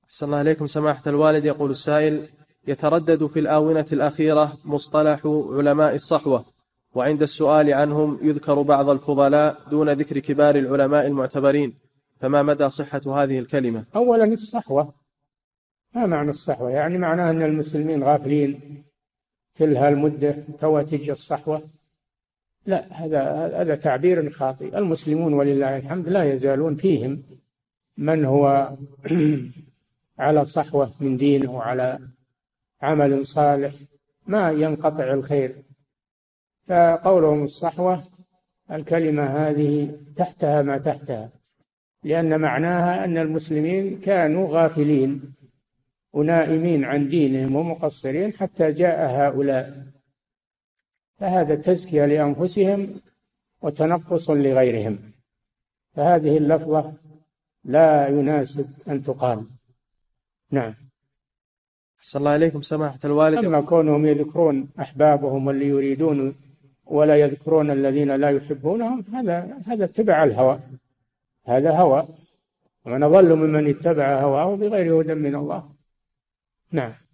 أحسن الله إليكم سماحة الوالد. يقول السائل: يتردد في الآونة الأخيرة مصطلح علماء الصحوة، وعند السؤال عنهم يذكر بعض الفضلاء دون ذكر كبار العلماء المعتبرين، فما مدى صحة هذه الكلمة؟ أولا الصحوة ما معنى الصحوة؟ يعني معناه أن المسلمين غافلين كل هالمدة تو تجي الصحوة؟ لا، هذا تعبير خاطئ. المسلمون ولله الحمد لا يزالون فيهم من هو على صحوة من دينه وعلى عمل صالح، ما ينقطع الخير. فقولهم الصحوة الكلمة هذه تحتها ما تحتها، لأن معناها أن المسلمين كانوا غافلين ونائمين عن دينهم ومقصرين حتى جاء هؤلاء، فهذا تزكية لأنفسهم وتنقص لغيرهم، فهذه اللفظة لا يناسب أن تقال. نعم. أحسن الله إليكم سماحة الوالد. أما كونهم يذكرون أحبابهم اللي يريدون ولا يذكرون الذين لا يحبونهم، هذا اتباع الهوى، هذا هوى، ومن أضل ممن اتبع هواه بغير هدى من الله. نعم.